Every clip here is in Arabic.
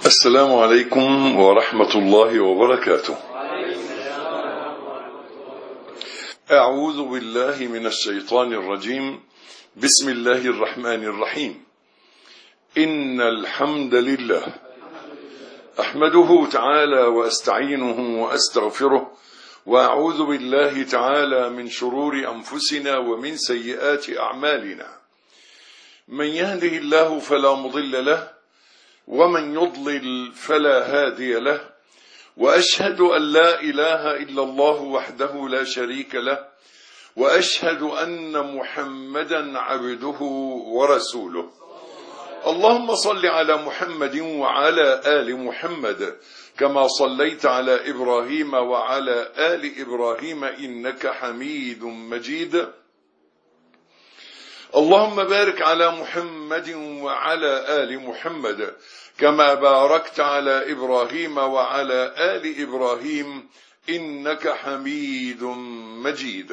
السلام عليكم ورحمة الله وبركاته. أعوذ بالله من الشيطان الرجيم. بسم الله الرحمن الرحيم. إن الحمد لله أحمده تعالى وأستعينه وأستغفره، وأعوذ بالله تعالى من شرور أنفسنا ومن سيئات أعمالنا. من يهده الله فلا مضل له، ومن يضلل فلا هادي له، وأشهد أن لا إله إلا الله وحده لا شريك له، وأشهد أن محمدا عبده ورسوله. اللهم صل على محمد وعلى آل محمد كما صليت على إبراهيم وعلى آل إبراهيم إنك حميد مجيد. اللهم بارك على محمد وعلى آل محمد كما باركت على إبراهيم وعلى آل إبراهيم إنك حميد مجيد.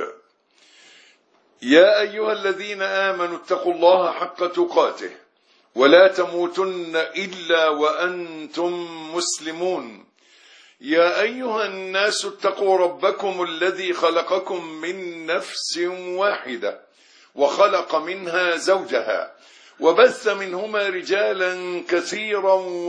يا أيها الذين آمنوا اتقوا الله حق تقاته ولا تموتن إلا وأنتم مسلمون. يا أيها الناس اتقوا ربكم الذي خلقكم من نفس واحدة وخلق منها زوجها وبث منهما رجالا كثيرا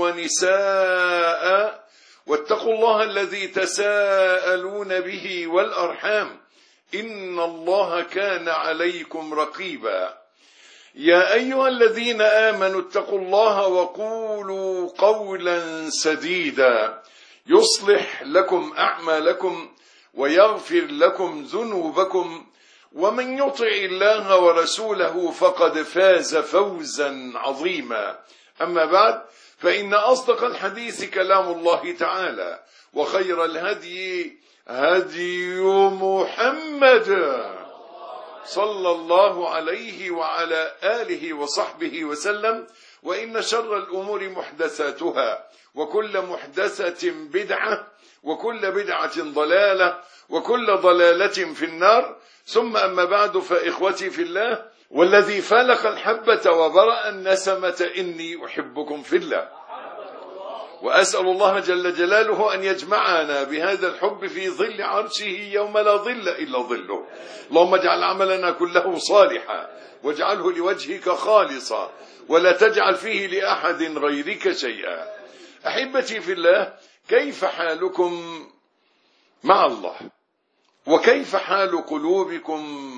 ونساء، واتقوا الله الذي تساءلون به والأرحام إن الله كان عليكم رقيبا. يا أيها الذين آمنوا اتقوا الله وقولوا قولا سديدا يصلح لكم أعمالكم ويغفر لكم ذنوبكم، ومن يطع الله ورسوله فقد فاز فوزا عظيما. أما بعد، فإن أصدق الحديث كلام الله تعالى، وخير الهدي هدي محمد صلى الله عليه وعلى آله وصحبه وسلم، وإن شر الأمور محدثاتها، وكل محدثة بدعة، وكل بدعة ضلالة، وكل ضلالة في النار. ثم أما بعد، فإخوتي في الله، والذي فلق الحبة وبرأ النسمة إني أحبكم في الله، وأسأل الله جل جلاله أن يجمعنا بهذا الحب في ظل عرشه يوم لا ظل إلا ظله. اللهم اجعل عملنا كله صالحا، واجعله لوجهك خالصا، ولا تجعل فيه لأحد غيرك شيئا. أحبتي في الله، كيف حالكم مع الله؟ وكيف حال قلوبكم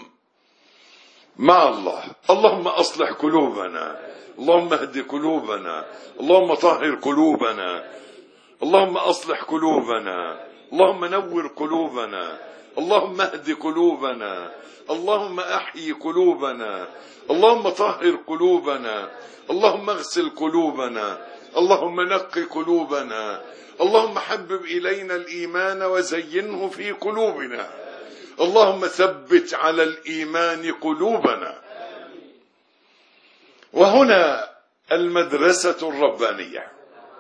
مع الله؟ اللهم أصلح قلوبنا، اللهم اهد قلوبنا، اللهم طهر قلوبنا، اللهم أصلح قلوبنا، اللهم نور قلوبنا، اللهم اهد قلوبنا، اللهم أحيي قلوبنا، اللهم طهر قلوبنا، اللهم اغسل قلوبنا، اللهم نقي قلوبنا، اللهم حبب إلينا الإيمان وزينه في قلوبنا، اللهم ثبت على الإيمان قلوبنا. وهنا المدرسة الربانية،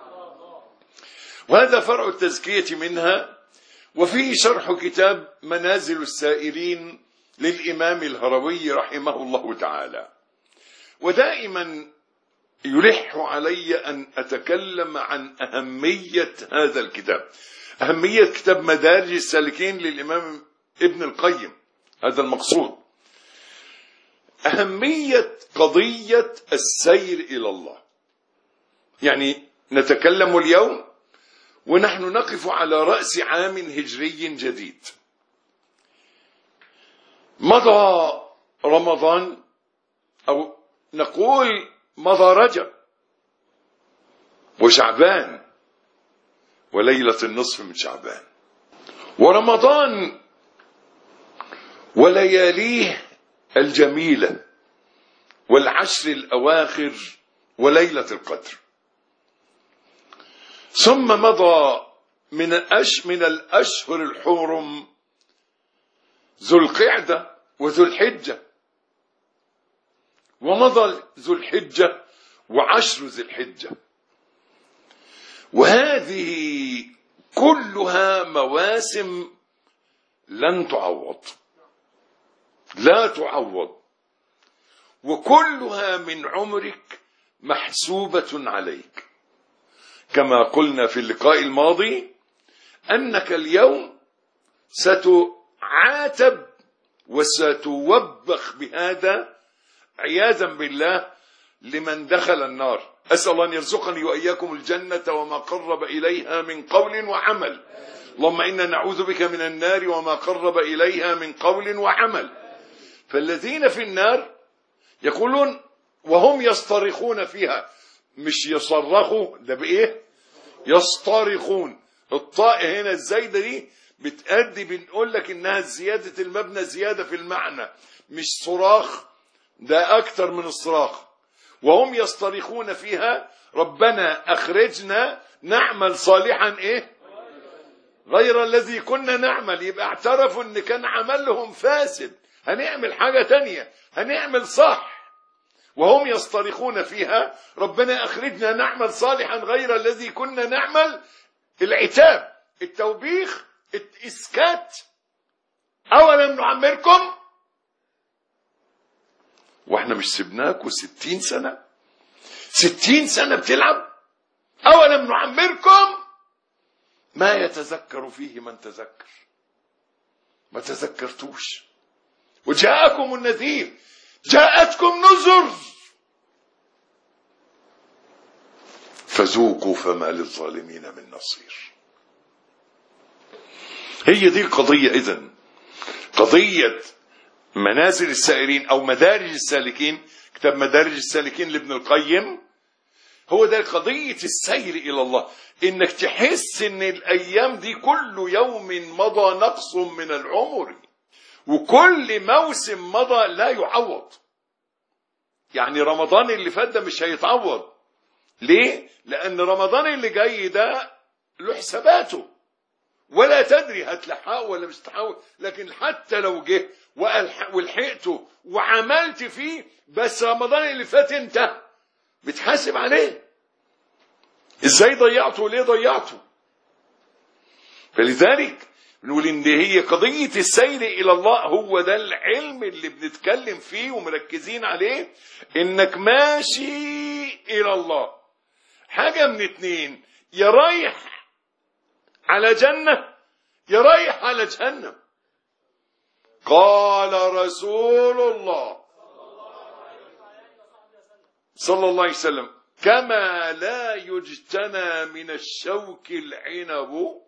وهذا فرع التزكية منها، وفيه شرح كتاب منازل السائرين للإمام الهروي رحمه الله تعالى. ودائما يلح علي أن أتكلم عن أهمية هذا الكتاب، أهمية كتاب مدارج السالكين للإمام ابن القيم. هذا المقصود، أهمية قضية السير إلى الله. يعني نتكلم اليوم ونحن نقف على رأس عام هجري جديد. مضى رمضان، أو نقول مضى رجب وشعبان وليلة النصف من شعبان، ورمضان ولياليه الجميلة، والعشر الأواخر وليلة القدر. ثم مضى من الأشهر الحرم ذو القعدة وذو الحجة، ومضى ذو الحجة وعشر ذي الحجة، وهذه كلها مواسم لن تعوض، لا تعوض، وكلها من عمرك محسوبة عليك. كما قلنا في اللقاء الماضي أنك اليوم ستعاتب وستوبخ بهذا عياذا بالله لمن دخل النار. أسأل الله أن يرزقني وإياكم الجنة وما قرب إليها من قول وعمل. اللهم إنا نعوذ بك من النار وما قرب إليها من قول وعمل. فالذين في النار يقولون وهم يصطرخون فيها، مش يصرخوا، ده بإيه؟ يصطرخون. الطاء هنا الزايدة دي بتأدي، بنقول لك إنها زيادة المبنى، زيادة في المعنى، مش صراخ، ده أكتر من الصراخ. وهم يصطرخون فيها ربنا أخرجنا نعمل صالحا إيه؟ غير الذي كنا نعمل. يبقى اعترفوا إن كان عملهم فاسد، هنعمل حاجة تانية، هنعمل صح. وهم يصطرخون فيها ربنا أخرجنا نعمل صالحا غير الذي كنا نعمل. العتاب، التوبيخ، الإسكات. أولم نعمركم، واحنا مش سبناكم 60 سنة 60 سنة بتلعب. أولم نعمركم ما يتذكر فيه من تذكر، ما تذكرتوش. وجاءكم النذير، جاءتكم نذر فذوقوا فما للظالمين من نصير. هي دي القضية. إذن قضية منازل السائرين أو مدارج السالكين، كتاب مدارج السالكين لابن القيم، هو ده قضية السير إلى الله. إنك تحس إن الأيام دي كل يوم مضى نقص من العمر، وكل موسم مضى لا يعوض. يعني رمضان اللي فات ده مش هيتعوض. ليه؟ لأن رمضان اللي جاي ده له حساباته، ولا تدري هتلحقه ولا مش تحققه. لكن حتى لو جه ولحقته وعملت فيه، بس رمضان اللي فات انت بتحاسب عليه، ازاي ضيعته وليه ضيعته. فلذلك نقول ان هي قضية السير الى الله، هو ده العلم اللي بنتكلم فيه ومركزين عليه. انك ماشي الى الله، حاجة من اتنين، يا رايح على جنة يا رايح على جهنم. قال رسول الله صلى الله عليه وسلم كما لا يجتنى من الشوك العنب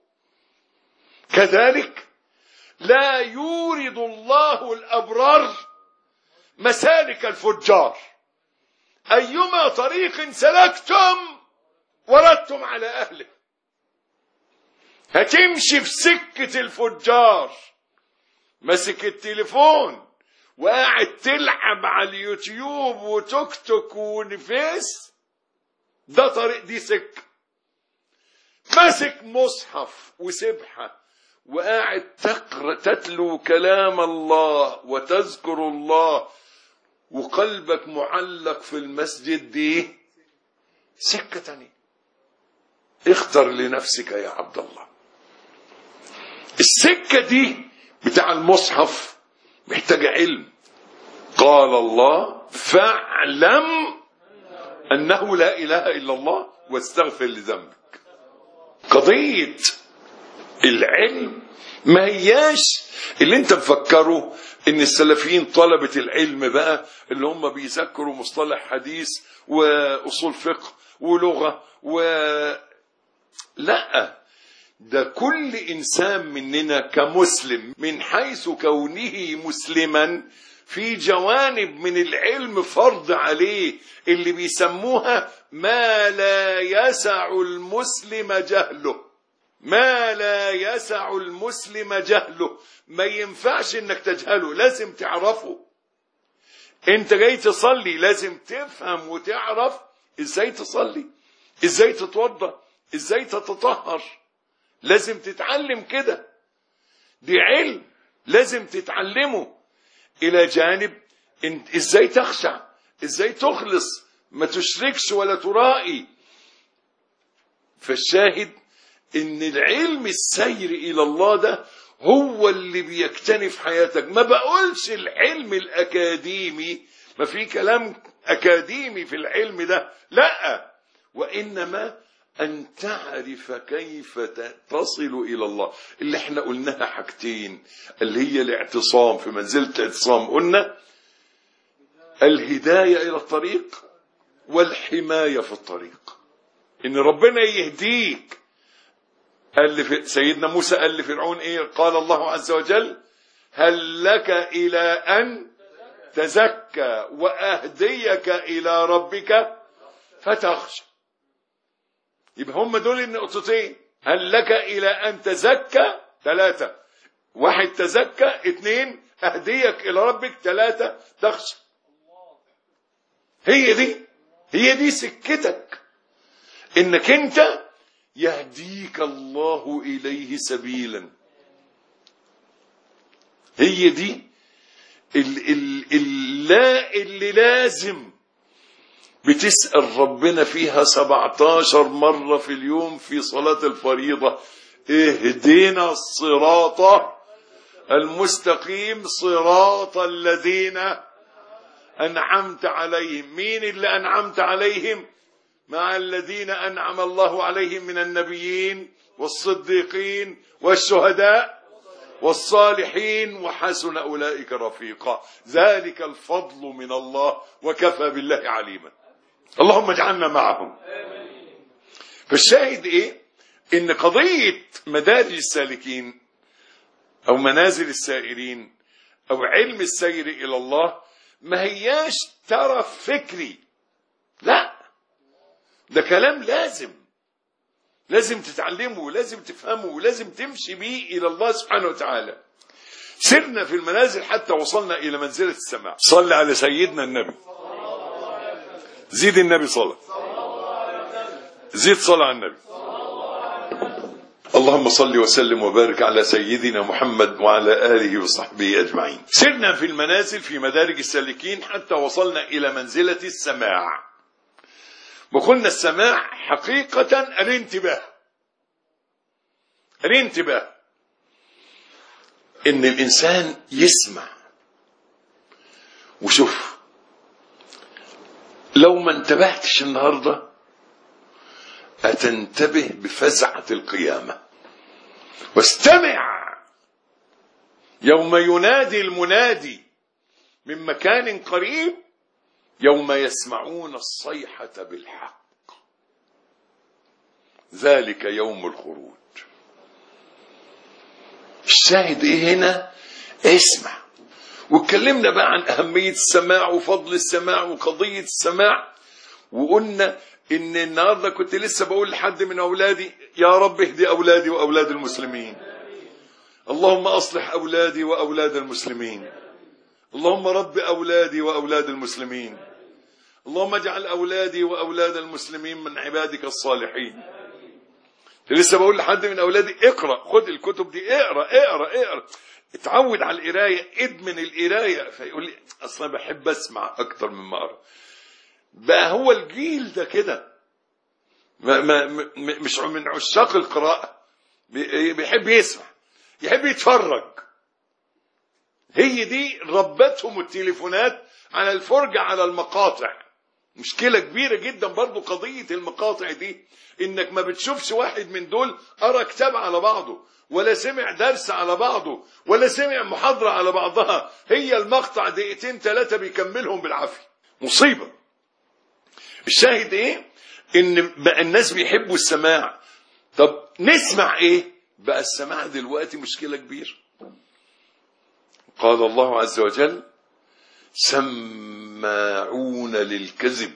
كذلك لا يورد الله الأبرار مسالك الفجار. أيما طريق سلكتم وردتم على أهله. هتمشي في سكة الفجار مسك التليفون وقاعد تلعب على اليوتيوب وتوك توك ونفيس، ده طريق، دي سكة. مسك مصحف وسبحة وقاعد تتلو كلام الله وتذكر الله وقلبك معلق في المسجد، دي سكة تانية. اختر لنفسك يا عبد الله. السكة دي بتاع المصحف محتاجة علم. قال الله فاعلم أنه لا إله إلا الله واستغفر لذنبك. قضية العلم ما هياش اللي انت مفكره ان السلفيين طلبة العلم بقى اللي هم بيذكروا مصطلح حديث وأصول فقه ولغة لا، ده كل إنسان مننا كمسلم من حيث كونه مسلما في جوانب من العلم فرض عليه، اللي بيسموها ما لا يسع المسلم جهله. ما لا يسع المسلم جهله، ما ينفعش انك تجهله، لازم تعرفه. انت جاي تصلي لازم تفهم وتعرف ازاي تصلي، ازاي تتوضى، ازاي تتطهر، لازم تتعلم كده. دي علم لازم تتعلمه. الى جانب ازاي تخشع، ازاي تخلص، ما تشركش ولا ترائي. فالشاهد ان العلم السير الى الله ده هو اللي بيكتنف حياتك. ما بقولش العلم الاكاديمي، ما في كلام اكاديمي في العلم ده، لا، وانما أن تعرف كيف تصل إلى الله، اللي احنا قلناها حاجتين، اللي هي الاعتصام في منزلة الاعتصام، قلنا الهداية إلى الطريق والحماية في الطريق، إن ربنا يهديك. قال سيدنا موسى قال لفرعون إيه؟ قال الله عز وجل هل لك إلى أن تزكى وأهديك إلى ربك فتخشى. يبقى هم دول النقطتين، هل لك إلى أن تزكى، 3، 1 تزكى، 2 أهديك إلى ربك، 3 تخشى. هي دي سكتك، إنك أنت يهديك الله إليه سبيلا. هي دي اللي لازم بتسأل ربنا فيها 17 مرة في اليوم في صلاة الفريضة، اهدنا الصراط المستقيم صراط الذين أنعمت عليهم. مين اللي أنعمت عليهم؟ مع الذين أنعم الله عليهم من النبيين والصديقين والشهداء والصالحين وحسن أولئك رفيقا، ذلك الفضل من الله وكفى بالله عليما. اللهم اجعلنا معهم. فالشاهد ايه؟ ان قضية مدارج السالكين او منازل السائرين او علم السير الى الله ما هياش ترف فكري، لا، ده كلام لازم تتعلمه ولازم تفهمه ولازم تمشي بيه الى الله سبحانه وتعالى. سرنا في المنازل حتى وصلنا الى منزلة السماع. صلى على سيدنا النبي، زيد النبي صلاة، زيد صلاة على النبي. اللهم صل وسلم وبارك على سيدنا محمد وعلى آله وصحبه أجمعين. سرنا في المنازل في مدارج السالكين حتى وصلنا إلى منزلة السماع، وقلنا السماع حقيقة الانتباه، إن الإنسان يسمع. وشوف، لو ما انتبهتش النهاردة هتنتبه بفزعة القيامة. واستمع يوم ينادي المنادي من مكان قريب، يوم يسمعون الصيحة بالحق، ذلك يوم الخروج. الشاهد ايه هنا؟ اسمع. واتكلمنا بقى عن أهمية السماع وفضل السماع وقضية السماع، وقلنا إن النهاردة كنت لسه بقول لحد من أولادي يا رب اهدي أولادي وأولاد المسلمين، اللهم أصلح أولادي وأولاد المسلمين، اللهم رب أولادي وأولاد المسلمين، اللهم اجعل أولادي وأولاد المسلمين من عبادك الصالحين. لسه بقول لحد من أولادي اقرأ، خد الكتب دي، اقرأ، اتعود على القراية، ادمن القراية. فيقول لي أصلا بحب أسمع أكتر من ما أقرأ. بقى هو الجيل ده كده مش من عشاق القراءة، بيحب يسمع، يحب يتفرج. هي دي ربتهم التليفونات على الفرجة على المقاطع. مشكلة كبيرة جدا برضو قضية المقاطع دي، انك ما بتشوفش واحد من دول قرأ كتاب على بعضه، ولا سمع درس على بعضه، ولا سمع محاضرة على بعضها. هي المقطع 2-3 بيكملهم بالعافية. مصيبة. الشاهد ايه؟ ان بقى الناس بيحبوا السماع. طب نسمع ايه؟ بقى السماع دلوقتي مشكلة كبيرة. قال الله عز وجل سماعون للكذب،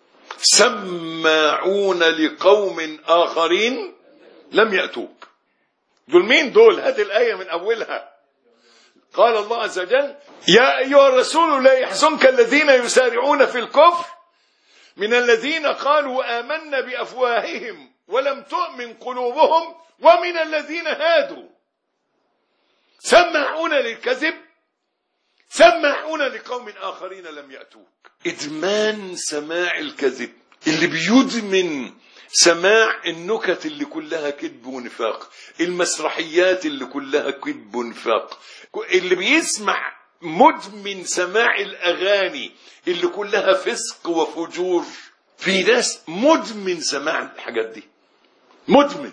سماعون لقوم آخرين لم يأتوك. دول مين دول؟ هات الآية من أولها. قال الله عز وجل يا أيها الرسول لا يحزنك الذين يسارعون في الكفر من الذين قالوا آمنا بأفواههم ولم تؤمن قلوبهم ومن الذين هادوا. سماعون للكذب، سماعون لقوم آخرين لم يأتوك. إدمان سماع الكذب، اللي بيدمن سماع النكت اللي كلها كذب ونفاق، المسرحيات اللي كلها كذب ونفاق، اللي بيسمع مدمن سماع الأغاني اللي كلها فسق وفجور. في ناس مدمن سماع الحاجات دي، مدمن.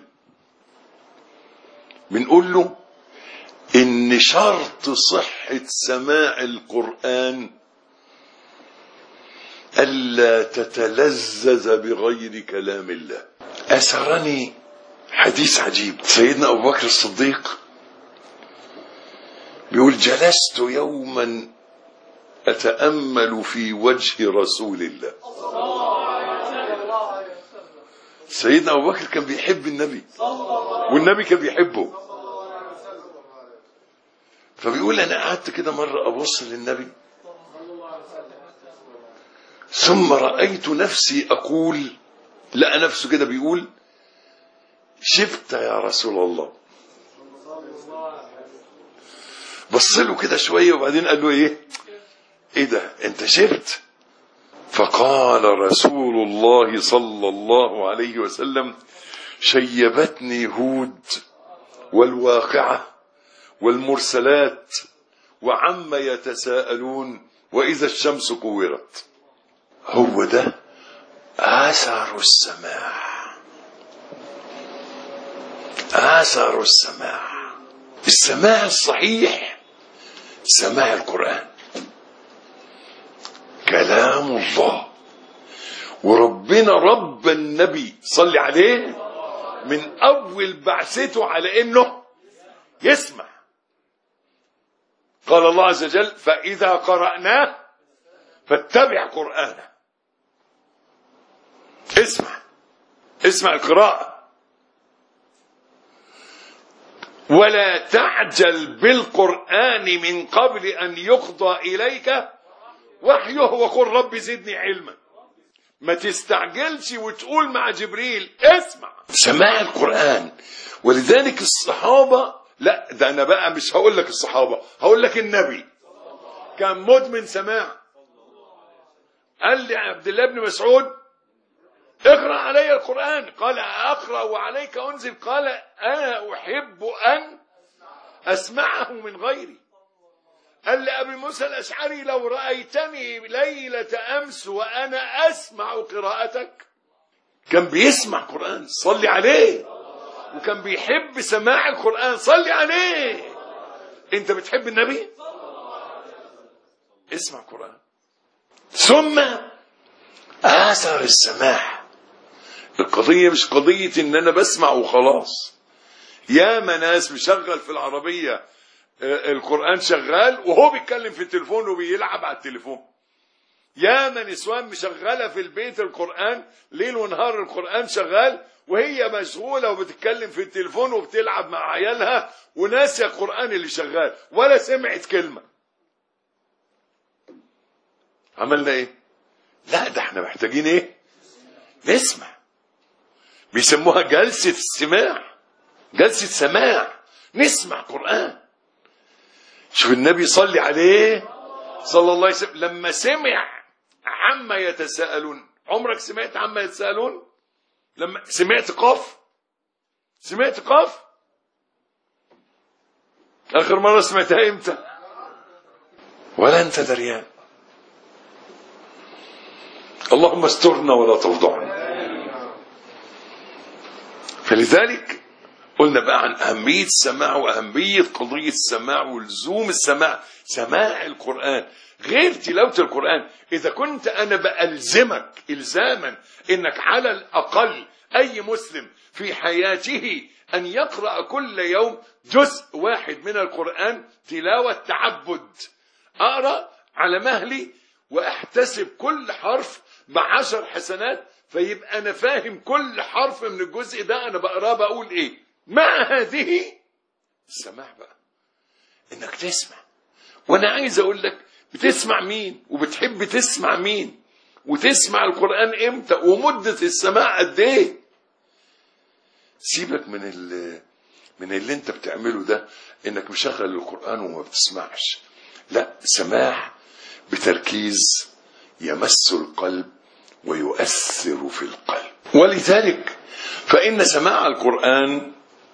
بنقول له ان شرط صحة سماع القرآن ألا تتلذذ بغير كلام الله. أسرني حديث عجيب. سيدنا أبو بكر الصديق بيقول جلست يوما أتأمل في وجه رسول الله. سيدنا أبو بكر كان بيحب النبي والنبي كان بيحبه، فبيقول أنا قعدت كده مرة أبص للنبي ثم رأيت نفسي أقول، لقى نفسه كده بيقول شفت يا رسول الله. بص له كده شوية وبعدين قال له ايه ده انت شفت؟ فقال رسول الله صلى الله عليه وسلم شيبتني هود والواقعة والمرسلات وعما يتساءلون وإذا الشمس كورت. هو ده آثار السماع، آثار السماع. السماع الصحيح سماع القرآن، كلام الله. وربنا رب النبي صلى عليه من أول بعثته على إنه يسمع. قال الله عز وجل فإذا قرأناه فاتبع قرآنه. اسمع القراءة، ولا تعجل بالقرآن من قبل أن يقضى إليك وحيه وقل رب زدني علما. ما تستعجلش وتقول مع جبريل اسمع. سماع القرآن. ولذلك الصحابة، لا ده أنا بقى مش هقول لك الصحابة، هقول لك النبي كان مدمن سماع. قال لي عبد الله بن مسعود اقرأ علي القرآن، قال أقرأ وعليك أنزل، قال أنا أحب أن أسمعه من غيري. قال لأبي موسى الأشعري لو رأيتني ليلة أمس وأنا أسمع قراءتك. كان بيسمع قرآن صلي عليه، وكان بيحب سماع القرآن صلي عليه. أنت بتحب النبي؟ اسمع قرآن. ثم آثار السماع. القضية مش قضية إن أنا بسمع وخلاص. يا ناس مشغل في العربية القرآن شغال وهو بيتكلم في التليفون وبيلعب على التليفون. يا نسوان مشغلة في البيت القرآن ليل ونهار، القرآن شغال وهي مشغولة وبتتكلم في التليفون وبتلعب مع عيالها وناسية القرآن اللي شغال ولا سمعت كلمة. عملنا ايه؟ لا ده احنا محتاجين ايه؟ نسمع. بيسموها جلسة استماع، جلسة سماع. نسمع قرآن. شوف النبي صلي عليه صلى الله عليه وسلم لما سمع عما يتساءلون. عمرك سمعت عما يتساءلون؟ لما سمعت قاف؟ سمعت قاف؟ آخر مرة سمعتها امتى؟ ولا انت دريان. اللهم استرنا ولا تفضحنا. فلذلك قلنا بقى عن أهمية السماع وأهمية قضية السماع ولزوم السماع. سماع القرآن غير تلاوة القرآن. إذا كنت أنا بألزمك إلزاما إنك على الأقل أي مسلم في حياته أن يقرأ كل يوم جزء واحد من القرآن تلاوة تعبد، أقرأ على مهلي وأحتسب كل حرف ب10 حسنات، فيبقى أنا فاهم كل حرف من الجزء ده أنا بقراه بقول إيه. مع هذه السماع بقى إنك تسمع. وأنا عايز أقول لك بتسمع مين وبتحب تسمع مين وتسمع القرآن إمتى ومدة السماع قد إيه. سيبك من اللي أنت بتعمله ده، إنك مشغل القرآن وما بتسمعش. لا، سماع بتركيز يمس القلب ويؤثر في القلب. ولذلك فإن سماع القرآن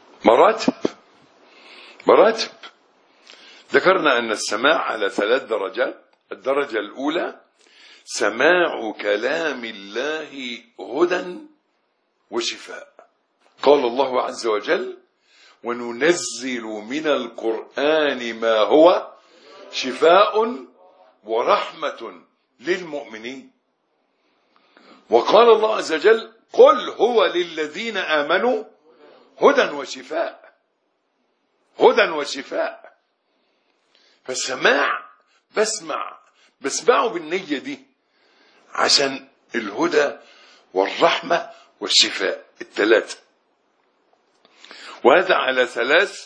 مراتب. ذكرنا أن السماع على 3 درجات. الدرجة الأولى سماع كلام الله هدى وشفاء. قال الله عز وجل: وننزل من القرآن ما هو شفاء ورحمة للمؤمنين. وقال الله عز وجل: قل هو للذين آمنوا هدى وشفاء. هدى وشفاء. فالسماع بسمعه بالنية دي عشان الهدى والرحمة والشفاء الثلاثة. وهذا على ثلاث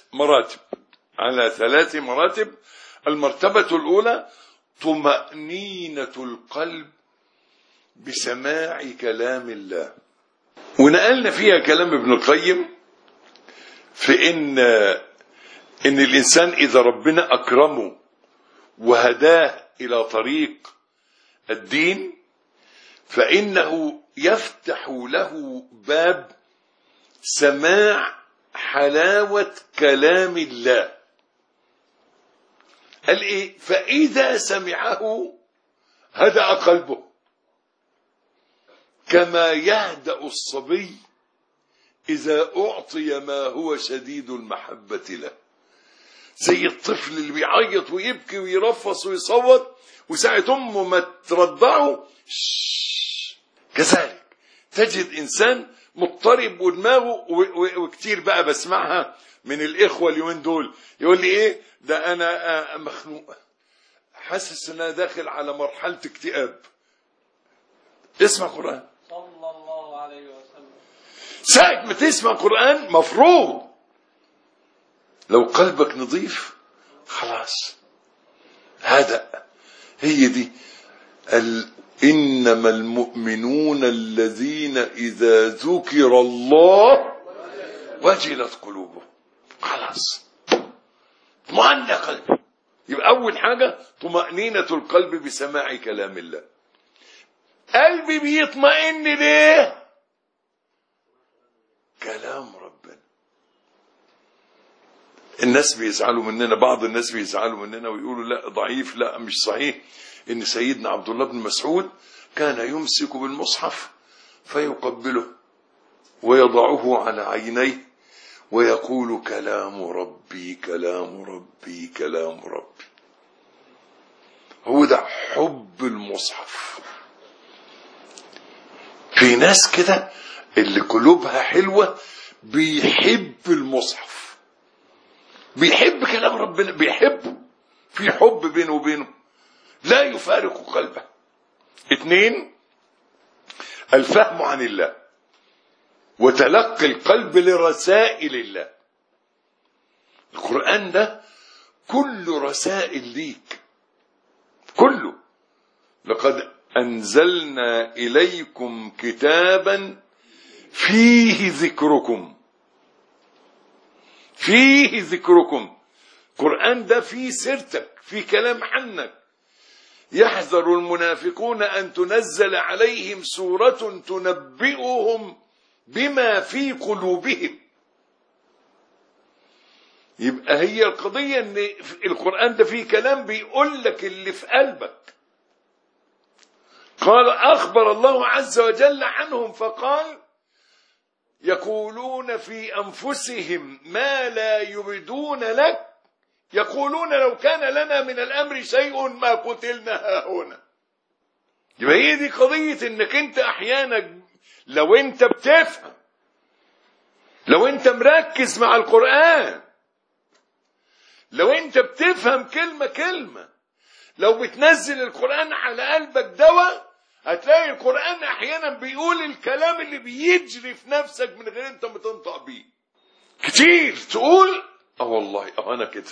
مراتب. المرتبة الأولى طمأنينة القلب بسماع كلام الله. ونقلنا فيها كلام ابن القيم في إن الإنسان إذا ربنا أكرمه وهداه إلى طريق الدين فإنه يفتح له باب سماع حلاوة كلام الله. قال إيه؟ فإذا سمعه هدأ قلبه كما يهدأ الصبي إذا أعطي ما هو شديد المحبة له. زي الطفل اللي بيعيط ويبكي ويرفص ويصوت وساعة أمه ما ترضعه كذلك تجد إنسان مضطرب ودماغه. وكتير بقى بسمعها من الإخوة اليومين دول يقول لي إيه ده أنا مخنوق حاسس أن أنا داخل على مرحلة اكتئاب. اسمع قرآن صلى الله عليه وسلم. ساعة ما تسمع قرآن مفروض لو قلبك نظيف خلاص هدأ. هي دي إنما المؤمنون الذين إذا ذكر الله وجلت قلوبهم. خلاص اطمأن قلبي. يبقى أول حاجة طمأنينة القلب بسماع كلام الله. قلبي بيطمئن ليه؟ كلام ربنا. الناس بيزعلوا مننا، بعض الناس بيزعلوا مننا ويقولوا لا ضعيف، لا مش صحيح إن سيدنا عبد الله بن مسعود كان يمسك بالمصحف فيقبله ويضعه على عينيه ويقول كلام ربي كلام ربي كلام ربي. هو ده حب المصحف. في ناس كده اللي قلوبها حلوة بيحب المصحف، بيحب كلام ربنا، بيحبه، في حب بينه وبينه لا يفارق قلبه. 2 الفهم عن الله وتلقي القلب لرسائل الله. القرآن ده كله رسائل ليك، كله. لقد أنزلنا إليكم كتابا فيه ذكركم. فيه ذكركم. القرآن ده فيه سيرتك، فيه كلام عنك. يحذر المنافقون أن تنزل عليهم سورة تنبئهم بما في قلوبهم. يبقى هي القضية ان القرآن ده فيه كلام بيقول لك اللي في قلبك. قال أخبر الله عز وجل عنهم فقال يقولون في أنفسهم ما لا يبدون لك يقولون لو كان لنا من الأمر شيء ما قتلنا هنا. يبقى هي دي قضية انك انت احيانا لو انت بتفهم، لو انت مركز مع القرآن، لو انت بتفهم كلمة كلمة، لو بتنزل القرآن على قلبك دواء هتلاقي القرآن احيانا بيقول الكلام اللي بيجري في نفسك من غير انت ما تنطق بيه. كتير تقول والله انا كده،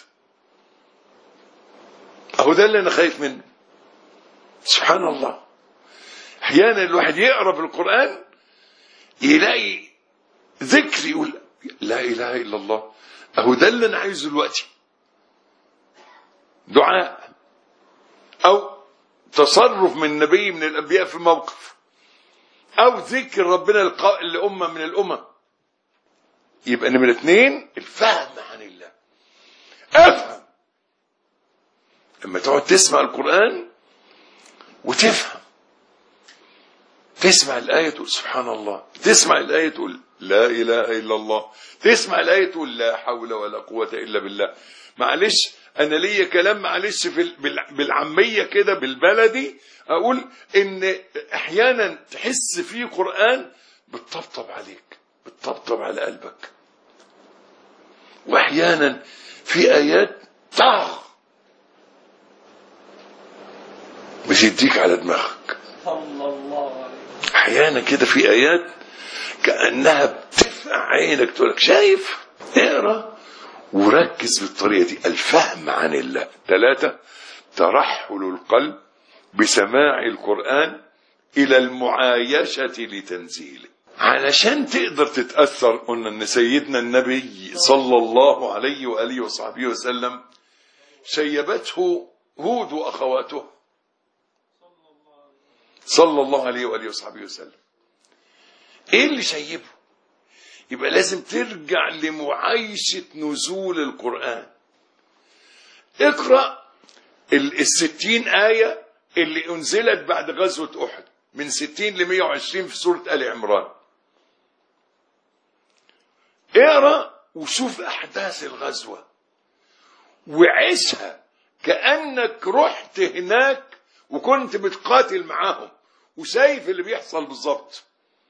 اهو ده اللي انا خايف منه. سبحان الله. احيانا الواحد يقرا في القرآن يلاقي ذكر يقول لا اله الا الله، اهو ده اللي انا عايزه دلوقتي. دعاء او تصرف من نبي من الانبياء في موقف او ذكر ربنا لأمة من الامم. يبقى نمرة 2 الفهم عن الله. افهم. لما تقعد تسمع القرآن وتفهم تسمع الآية تقول سبحان الله، تسمع الآية تقول لا إله إلا الله، تسمع الآية تقول لا حول ولا قوة إلا بالله. معلش أنا ليا كلام معلش بالعامية كده بالبلدي، أقول إن أحيانا تحس في قرآن بتطبطب عليك، بتطبطب على قلبك، وأحيانا في آيات بتديك على دماغك. صلى الله عليه وسلم. أحيانا كده في آيات كأنها بتفتح عينك تقول لك شايف، اقرأ وركز بالطريقة دي. الفهم عن الله. 3 ترحل القلب بسماع القرآن إلى المعايشة لتنزيله. علشان تقدر تتأثر، قلنا أن سيدنا النبي صلى الله عليه وآله وصحبه وسلم شيبته هود وأخواته صلى الله عليه وآله وصحبه وسلم. إيه اللي شيبه؟ يبقى لازم ترجع لمعايشة نزول القرآن. اقرأ 60 آية اللي أنزلت بعد غزوة أحد من 60 ل 120 في سورة آل عمران. اقرأ وشوف أحداث الغزوة وعيشها كأنك رحت هناك وكنت بتقاتل معاهم وشايف اللي بيحصل بالظبط.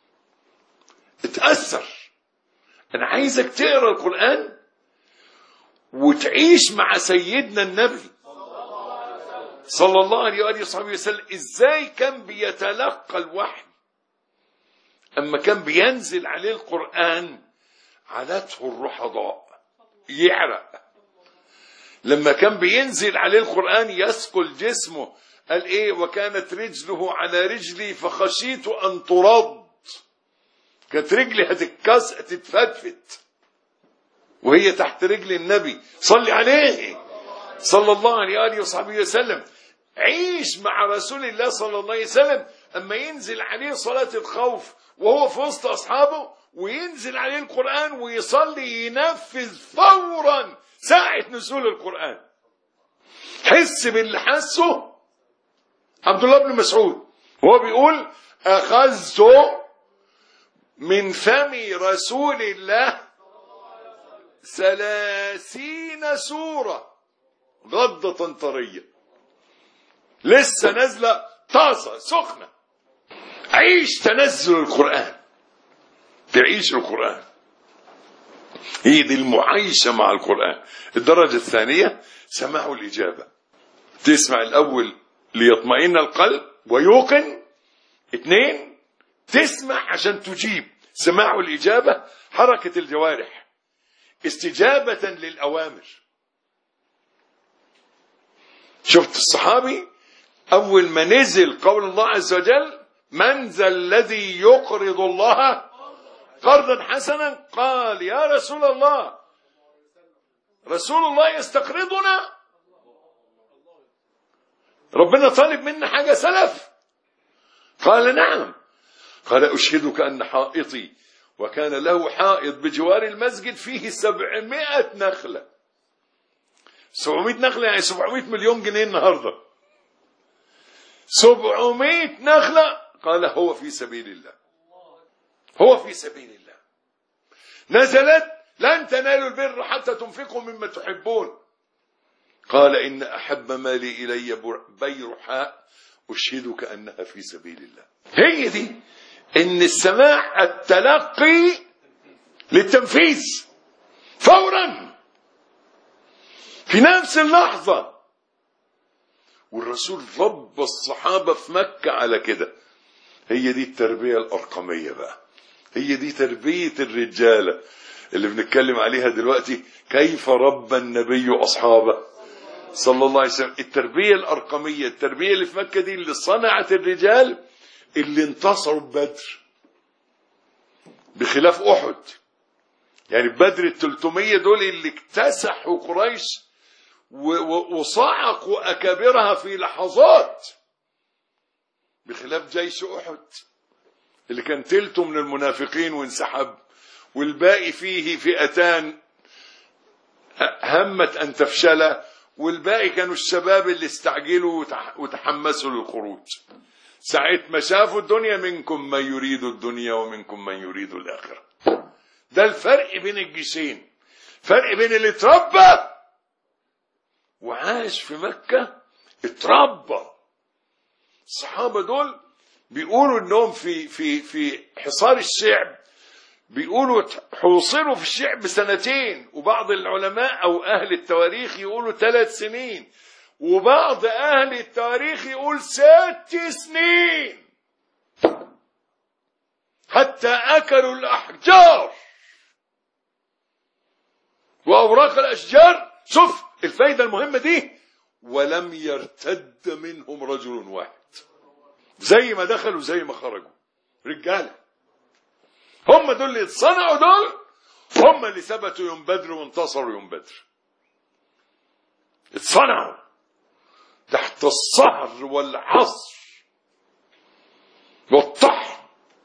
اتأثر. أنا عايزك تقرأ القرآن وتعيش مع سيدنا النبي صلى الله عليه وآله وصحبه وسلم إزاي كان بيتلقى الوحي. أما كان بينزل عليه القرآن علته الرحضاء يعرق. لما كان بينزل عليه القرآن يثقل جسمه. قال إيه؟ وكانت رجله على رجلي فخشيت أن ترد. كانت رجلي هتتفتفت وهي تحت رجل النبي صلي عليه صلى الله عليه وآله وصحبه وسلم. عيش مع رسول الله صلى الله عليه وسلم أما ينزل عليه صلاة الخوف وهو في وسط أصحابه وينزل عليه القرآن ويصلي ينفذ فورا ساعة نزول القرآن. حس باللي حسه عبد الله بن مسعود هو بيقول أخذت من فم رسول الله 30 سورة غضة طرية لسه نازلة طازة سخنة. عيش تنزل القرآن، تعيش القرآن. هي دي المعايشة مع القرآن. الدرجة الثانية سماع الإجابة. تسمع الأول ليطمئن القلب ويوقن. 2 تسمع عشان تجيب. سماع الإجابة حركة الجوارح استجابة للأوامر. شفت الصحابي أول ما نزل قول الله عز وجل من ذا الذي يقرض الله قرضا حسنا قال يا رسول الله رسول الله يستقرضنا؟ ربنا طالب منا حاجة سلف؟ قال نعم. قال أشهدك أن حائطي وكان له حائط بجوار المسجد فيه 700 نخلة. 700 نخلة يعني 700 مليون جنيه النهاردة. 700 نخلة. قال هو في سبيل الله، هو في سبيل الله. نزلت لن تنالوا البر حتى تنفقوا مما تحبون. قال إن أحب مالي إلي بيرحاء أشهدك أنها في سبيل الله. هي دي إن السماع التلقي للتنفيذ فورا في نفس اللحظة. والرسول رب الصحابة في مكة على كده. هي دي التربية الأرقمية بقى. هي دي تربية الرجالة اللي بنتكلم عليها دلوقتي. كيف ربى النبي أصحابه صلى الله عليه وسلم. التربية الأرقمية، التربية اللي في مكة دي اللي صنعت الرجال اللي انتصروا ببدر بخلاف أحد. يعني بدر 300 دول اللي اكتسحوا قريش وصعقوا أكابرها في لحظات بخلاف جيش أحد اللي كان تلته من المنافقين وانسحب والباقي فيه فئتان همت أن تفشل والباقي كانوا الشباب اللي استعجلوا وتحمسوا للخروج. ساعة ما شافوا الدنيا منكم من يريد الدنيا ومنكم من يريد الآخرة. ده الفرق بين الجيشين، فرق بين اللي اتربى وعاش في مكة. اتربى الصحابة دول بيقولوا انهم في حصار الشعب، بيقولوا حوصروا في الشعب 2 وبعض العلماء او اهل التواريخ يقولوا 3 سنين، وبعض اهل التاريخ يقول 6 سنين، حتى اكلوا الاحجار واوراق الاشجار. شوف الفايدة المهمة دي، ولم يرتد منهم رجل واحد، زي ما دخلوا زي ما خرجوا رجاله. هم دول اللي اتصنعوا، دول هم اللي ثبتوا يوم بدر وانتصروا يوم بدر. اتصنعوا تحت الصهر والحصر والطحن.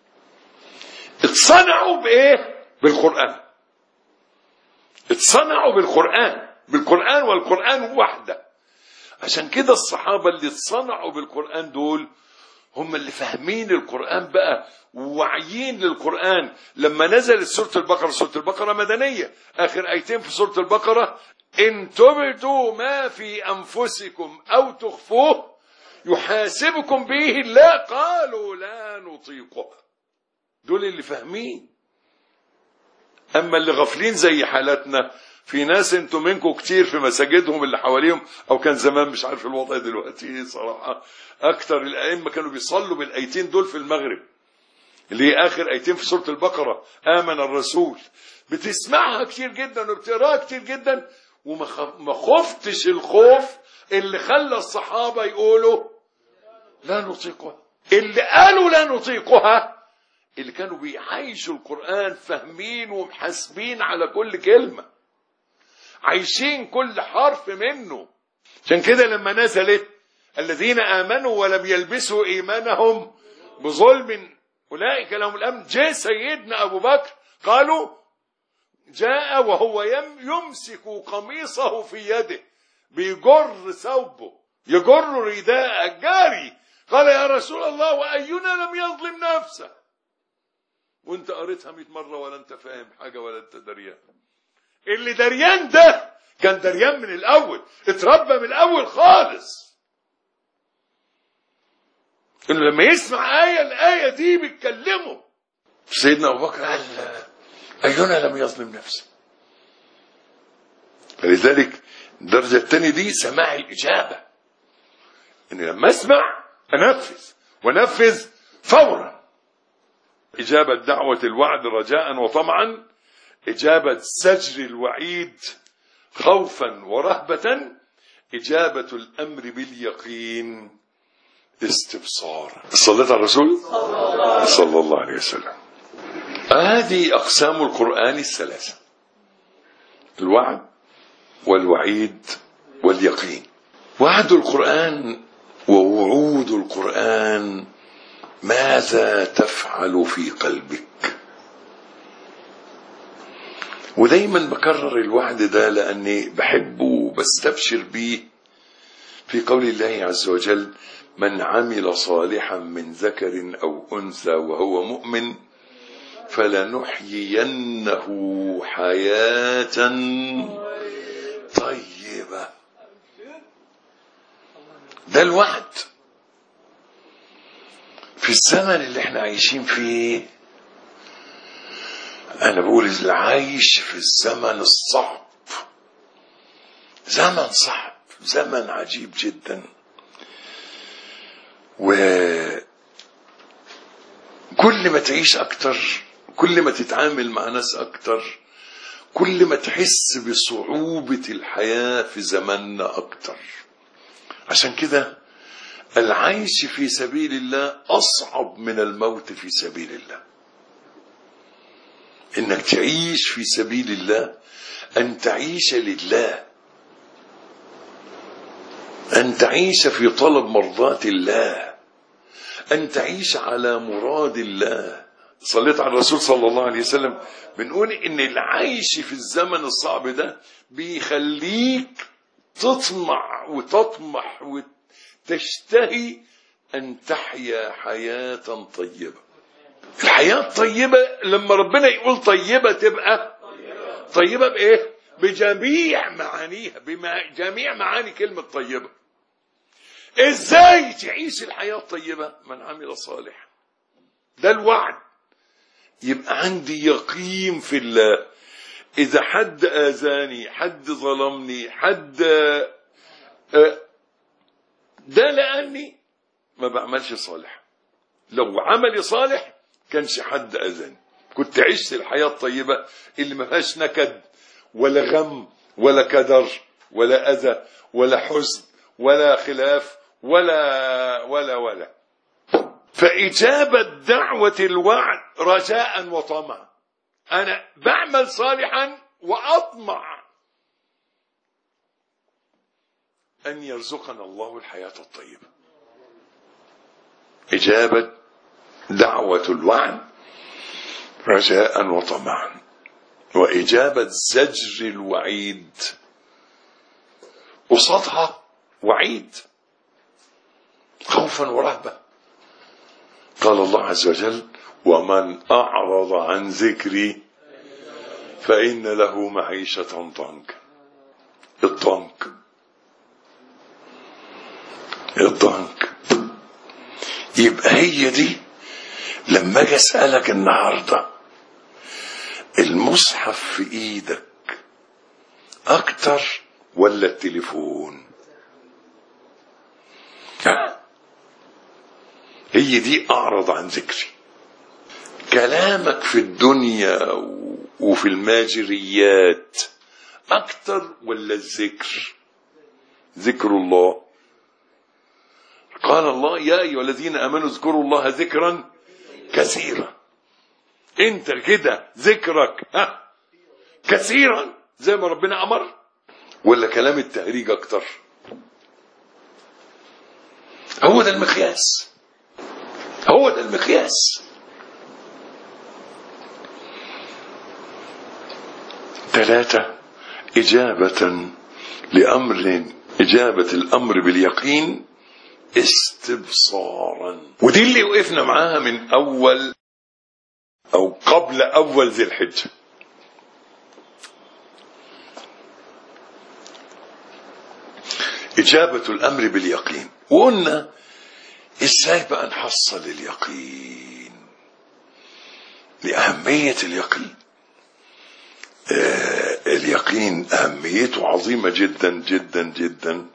اتصنعوا بايه؟ بالقرآن. اتصنعوا بالقرآن والقرآن وحده. عشان كده الصحابة اللي اتصنعوا بالقرآن دول هم اللي فاهمين القرآن بقى وواعيين للقرآن. لما نزلت سورة البقرة مدنية، آخر آيتين في سورة البقرة: إن تبدوا ما في أنفسكم أو تخفوه يحاسبكم به الله قالوا لا نطيقه. دول اللي فاهمين. أما اللي غافلين زي حالتنا، في ناس انتم منكم كتير في مساجدهم اللي حواليهم، او كان زمان مش عارف الوضع دلوقتي صراحة، اكتر الائمة كانوا بيصلوا بالايتين دول في المغرب، اللي هي اخر ايتين في سورة البقرة: آمن الرسول. بتسمعها كتير جدا وبتقراها كتير جدا، وما خفتش الخوف اللي خلى الصحابة يقولوا لا نطيقها. اللي قالوا لا نطيقها اللي كانوا بيعيشوا القرآن، فاهمين ومحاسبين على كل كلمة، عايشين كل حرف منه. عشان كده لما نزلت الذين آمنوا ولم يلبسوا إيمانهم بظلم أولئك لهم الأمن، جاء سيدنا أبو بكر قالوا جاء وهو يمسك قميصه في يده، بيجر ثوبه، يجر رداء الجاري. قال يا رسول الله وأينا لم يظلم نفسه؟ وانت قريتها 100 مرة ولا انت فاهم حاجة ولا انت دريان. اللي دريان ده كان دريان من الأول، اتربى من الأول خالص، انه لما يسمع الآية دي بتكلمه. سيدنا أبو بكر قال أينا لم يظلم نفسه. فلذلك الدرجة الثانية دي سماع الإجابة، إن لما أسمع أنفذ ونفذ فورا. إجابة دعوة الوعد رجاء وطمعا، إجابة زجر الوعيد خوفا ورهبة، إجابة الأمر باليقين استبصارا. صليت على الرسول صلى الله عليه وسلم. هذه أقسام القرآن 3: الوعد والوعيد واليقين. وعد القرآن ووعود القرآن ماذا تفعل في قلبك؟ ودايما بكرر الوعد ده لأني بحبه وبستبشر بيه في قول الله عز وجل: من عمل صالحا من ذكر أو أنثى وهو مؤمن فلنحيينه حياة طيبة. ده الوعد في الزمن اللي احنا عايشين فيه. انا بقول اللي عايش في الزمن الصعب، زمن صعب، زمن عجيب جدا. وكل ما تعيش اكتر، كل ما تتعامل مع ناس اكتر، كل ما تحس بصعوبة الحياة في زماننا اكتر. عشان كده العيش في سبيل الله أصعب من الموت في سبيل الله. إنك تعيش في سبيل الله، أن تعيش لله، أن تعيش في طلب مرضات الله، أن تعيش على مراد الله. صليت على الرسول صلى الله عليه وسلم. بنقول إن العيش في الزمن الصعب ده بيخليك تطمع وتطمح وتشتهي أن تحيا حياة طيبة. الحياة الطيبة لما ربنا يقول طيبة تبقى طيبة بإيه؟ بجميع معانيها، بجميع معاني كلمة طيبة. إزاي تعيش الحياة الطيبة؟ من عمل صالحا، ده الوعد. يبقى عندي يقين في الله. إذا حد آذاني، حد ظلمني، حد ده لأني ما بعملش صالح. لو عملي صالح كانش حد أذاني، كنت عشت الحياة الطيبة اللي ما فيهاش نكد ولا غم ولا كدر ولا أذى ولا حزن ولا خلاف ولا. فإجابة دعوة الوعد رجاء وطمع. أنا بعمل صالحا وأطمع أن يرزقنا الله الحياة الطيبة. إجابة دعوة الوعد رجاء وطمعا، وإجابة زجر الوعيد قصادها وعيد خوفا ورهبة. قال الله عز وجل: ومن أعرض عن ذكري فإن له معيشة ضنكا. الضنك يبقى هي دي. لما اجي اسالك النهارده المصحف في ايدك اكتر ولا التليفون؟ هي دي اعرض عن ذكري. كلامك في الدنيا وفي الماجريات اكتر ولا الذكر؟ ذكر الله. قال الله: يا ايها الذين امنوا اذكروا الله ذكرا كثيرا. انت كده ذكرك كثيرا زي ما ربنا امر، ولا كلام التهريج اكتر؟ هو ده المقياس. 3 إجابة الأمر باليقين استبصارا. ودي اللي وقفنا معاها من أول أو قبل أول ذي الحجة. إجابة الأمر باليقين. وقلنا إزاي بقى نحصل اليقين، لأهمية اليقين. اليقين أهميته عظيمة جدا جدا جدا.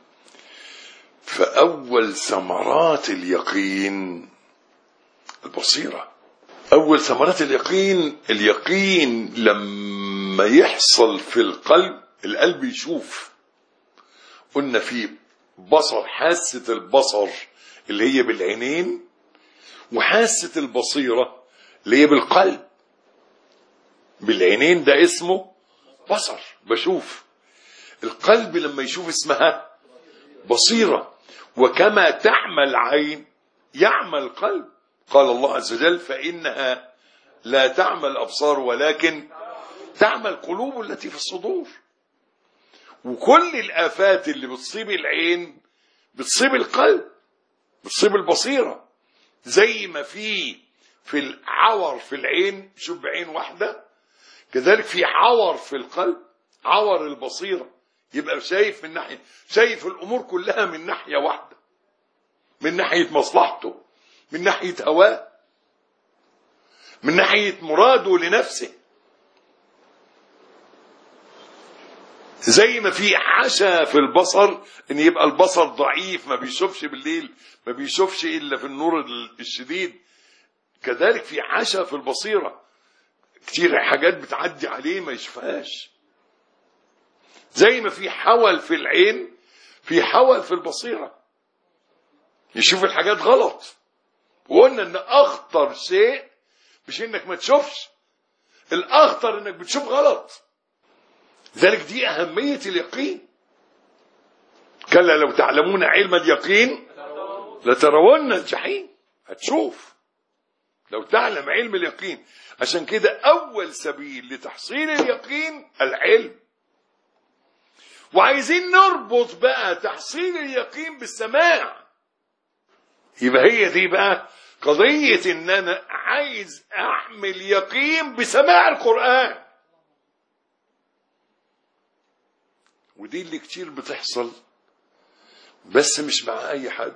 فأول ثمرات اليقين البصيرة. أول ثمرات اليقين لما يحصل في القلب يشوف. قلنا في بصر، حاسة البصر اللي هي بالعينين، وحاسة البصيرة اللي هي بالقلب. بالعينين ده اسمه بصر، بشوف. القلب لما يشوف اسمها بصيرة. وكما تعمل عين يعمل قلب. قال الله عز وجل: فإنها لا تعمل الأبصار ولكن تعمل القلوب التي في الصدور. وكل الآفات اللي بتصيب العين بتصيب القلب، بتصيب البصيرة. زي ما في العور في العين، شوف بعين واحدة، كذلك في عور في القلب، عور البصيرة. يبقى شايف من ناحية، شايف الأمور كلها من ناحية واحدة، من ناحية مصلحته، من ناحية هواه، من ناحية مراده لنفسه. زي ما في عشا في البصر، ان يبقى البصر ضعيف، ما بيشوفش بالليل، ما بيشوفش الا في النور الشديد، كذلك في عشا في البصيرة، كتير حاجات بتعدي عليه ما يشوفهاش. زي ما في حول في العين، في حول في البصيرة، يشوف الحاجات غلط. وقلنا ان اخطر شيء مش انك ما تشوفش، الاخطر انك بتشوف غلط. ذلك دي اهمية اليقين. كلا لو تعلمون علم اليقين لترون الجحيم. هتشوف لو تعلم علم اليقين. عشان كده اول سبيل لتحصيل اليقين العلم. وعايزين نربط بقى تحصيل اليقين بالسماع. يبقى هي دي بقى قضية ان انا عايز اعمل يقين بسماع القرآن. ودي اللي كتير بتحصل، بس مش مع اي حد.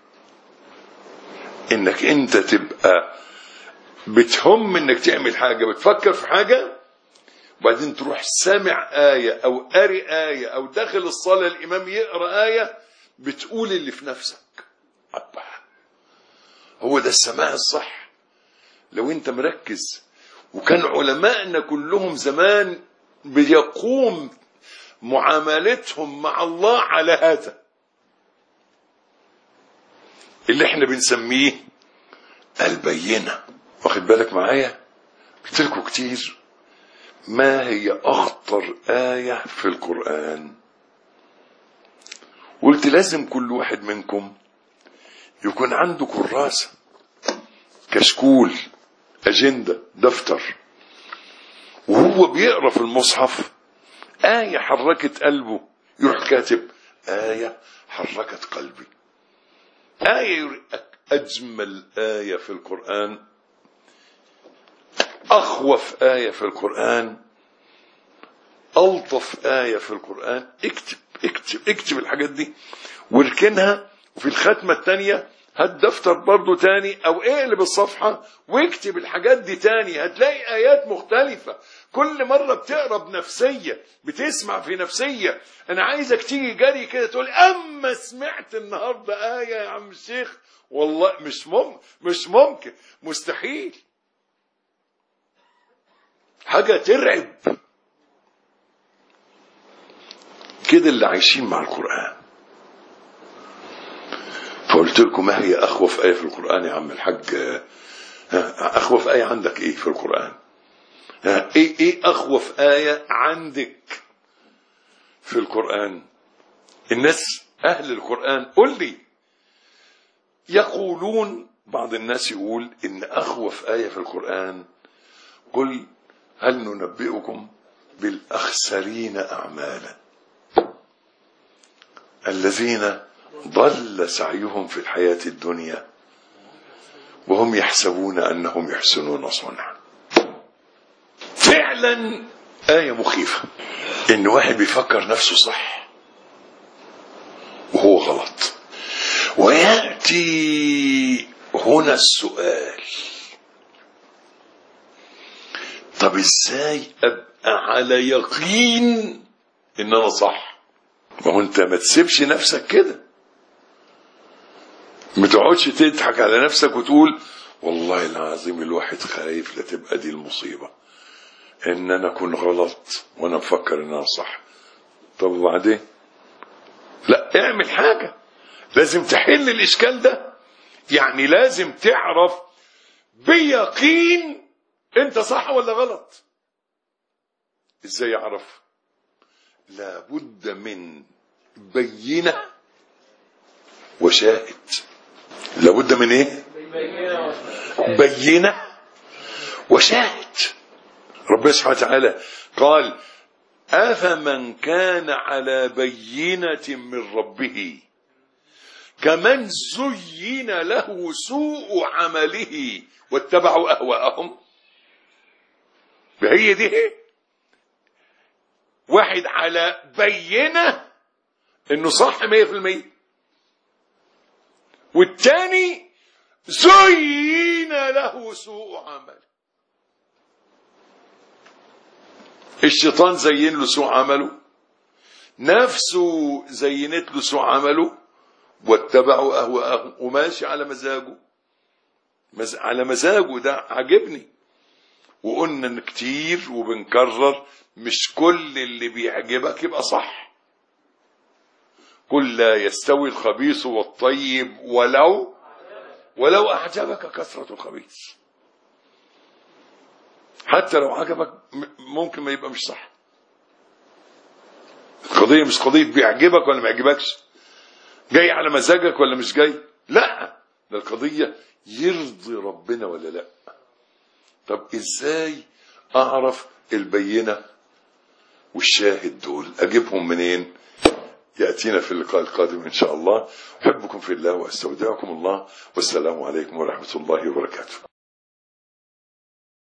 انك انت تبقى بتهم انك تعمل حاجة، بتفكر في حاجة، وبعدين تروح سامع آية او قارئ آية او داخل الصلاة الامام يقرأ آية بتقول اللي في نفسك. هو ده السماع الصح. لو انت مركز. وكان علماءنا كلهم زمان بيقوم معاملتهم مع الله على هذا اللي احنا بنسميه البينة. واخد بالك معايا؟ قلت لكم كتير ما هي اخطر آية في القرآن. قلت لازم كل واحد منكم يكون عنده كراسة، كشكول، أجندة، دفتر، وهو بيقرأ في المصحف آية حركت قلبه يروح كاتب آية حركت قلبي. آية أجمل آية في القرآن، أخوف آية في القرآن، ألطف آية في القرآن. اكتب اكتب اكتب الحاجات دي واركنها. وفي الختمة التانية هات دفتر برضو تاني او اقلب الصفحة واكتب الحاجات دي تاني. هتلاقي آيات مختلفة كل مرة بتقرا بنفسية، بتسمع في نفسية. انا عايزك تيجي جري كده تقول اما سمعت النهاردة آية يا عم الشيخ. والله مش ممكن، مستحيل، حاجة ترعب كده اللي عايشين مع القرآن. فقلت لكم ما هي أخوف آية في القرآن يا عم الحاج؟ أخوف آية عندك إيه في القرآن؟ إيه أخوف آية عندك في القرآن؟ الناس أهل القرآن قل لي. يقولون بعض الناس يقول إن أخوف آية في القرآن قل هل ننبئكم بالأخسرين أعمالا الذين ضل سعيهم في الحياة الدنيا وهم يحسبون أنهم يحسنون صنعا. فعلا آية مخيفة إن واحد بيفكر نفسه صح وهو غلط. ويأتي هنا السؤال، طب إزاي أبقى على يقين إن أنا صح؟ ما هو أنت ما تسيبش نفسك كده، ما تقعدش تضحك على نفسك وتقول والله العظيم الواحد خايف لا تبقى دي المصيبة ان انا اكون غلط وانا مفكر ان انا صح. طب وبعدين؟ لا، اعمل حاجة. لازم تحل الاشكال ده. يعني لازم تعرف بيقين انت صح ولا غلط. ازاي اعرف؟ لابد من بينة وشاهد. لابد من ايه؟ بينة وشاهد. ربنا سبحانه وتعالى قال أفمن كان على بينة من ربه كمن زين له سوء عمله واتبعوا أهواءهم. هي دي واحد على بينة انه صح 100%، والتاني زين له سوء عمله. الشيطان زين له سوء عمله، نفسه زينت له سوء عمله، واتبعوا أهواءهم، وماشي على مزاجه. على مزاجه ده عجبني. وقلنا ان كتير وبنكرر مش كل اللي بيعجبك يبقى صح. قل لا يستوي الخبيث والطيب ولو أعجبك كثرة الخبيث. حتى لو عجبك ممكن ما يبقى مش صح. القضية مش قضية بيعجبك ولا ما يعجبكش، جاي على مزاجك ولا مش جاي. لا، ده القضية يرضي ربنا ولا لا. طب ازاي اعرف البينة والشاهد دول؟ اجيبهم منين؟ يأتينا في اللقاء القادم إن شاء الله. أحبكم في الله وأستودعكم الله، والسلام عليكم ورحمة الله وبركاته.